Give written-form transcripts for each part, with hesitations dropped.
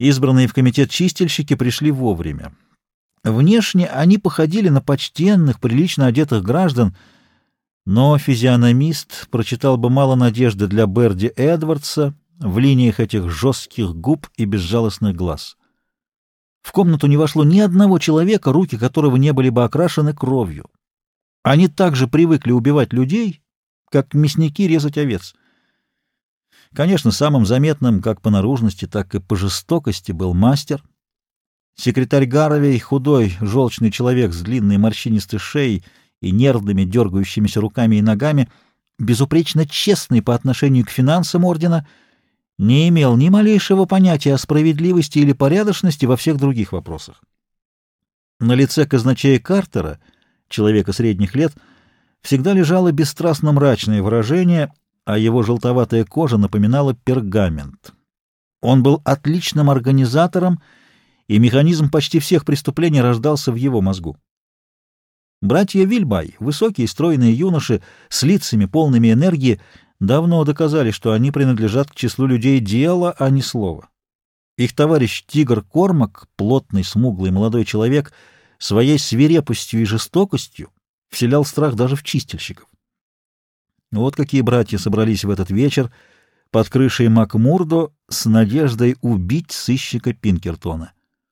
Избранные в комитет чистильщики пришли вовремя. Внешне они походили на почтенных, прилично одетых граждан, но физиономист прочитал бы мало надежды для Берди Эдвардса в линиях этих жестких губ и безжалостных глаз. В комнату не вошло ни одного человека, руки которого не были бы окрашены кровью. Они также привыкли убивать людей, как мясники резать овец. Конечно, самым заметным как по наружности, так и по жестокости был мастер. Секретарь Гарвей, худой, желчный человек с длинной морщинистой шеей и нервными, дергающимися руками и ногами, безупречно честный по отношению к финансам ордена, не имел ни малейшего понятия о справедливости или порядочности во всех других вопросах. На лице казначея Картера, человека средних лет, всегда лежало бесстрастно мрачное выражение, а его желтоватая кожа напоминала пергамент. Он был отличным организатором, и механизм почти всех преступлений рождался в его мозгу. Братья Вильбай, высокие стройные юноши с лицами полными энергии, давно доказали, что они принадлежат к числу людей дела, а не слова. Их товарищ Тигр Кормак, плотный, смуглый молодой человек, своей свирепостью и жестокостью вселял страх даже в чистильщиков. Вот какие братья собрались в этот вечер под крышей Макмурдо с надеждой убить сыщика Пинкертона.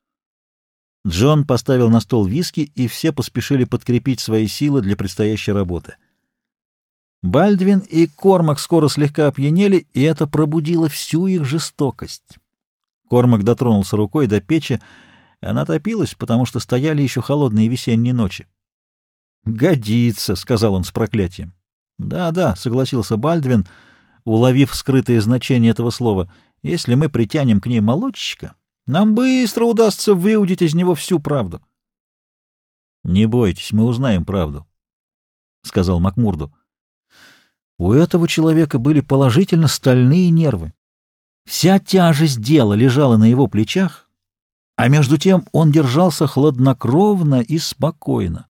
Джон поставил на стол виски, и все поспешили подкрепить свои силы для предстоящей работы. Бальдвин и Кормак скоро слегка опьянели, и это пробудило всю их жестокость. Кормак дотронулся рукой до печи, и она топилась, потому что стояли еще холодные весенние ночи. «Годится», — сказал он с проклятием. «Да-да», — согласился Бальдвин, уловив скрытое значение этого слова, — «если мы притянем к ней молодчика, нам быстро удастся выудить из него всю правду». «Не бойтесь, мы узнаем правду», — сказал Макмурду. У этого человека были положительно стальные нервы. Вся тяжесть дела лежала на его плечах, а между тем он держался хладнокровно и спокойно.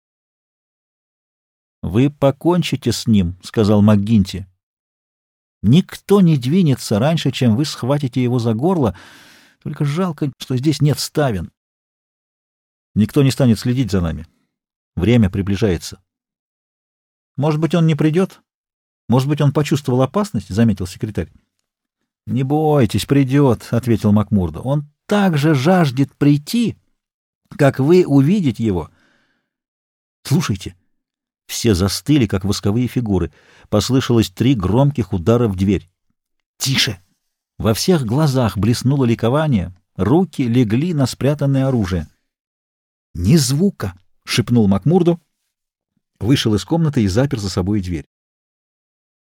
«Вы покончите с ним», — сказал МакГинти. «Никто не двинется раньше, чем вы схватите его за горло, только жалко, что здесь нет ставен. Никто не станет следить за нами. Время приближается». «Может быть, он не придет? Может быть, он почувствовал опасность?» — заметил секретарь. «Не бойтесь, придет», — ответил Макмурдо. «Он так же жаждет прийти, как вы увидеть его». «Слушайте». Все застыли, как восковые фигуры. Послышалось 3 громких удара в дверь. «Тише!» Во всех глазах блеснуло ликование. Руки легли на спрятанное оружие. «Ни звука!» — шепнул Макмурду, вышел из комнаты и запер за собой дверь.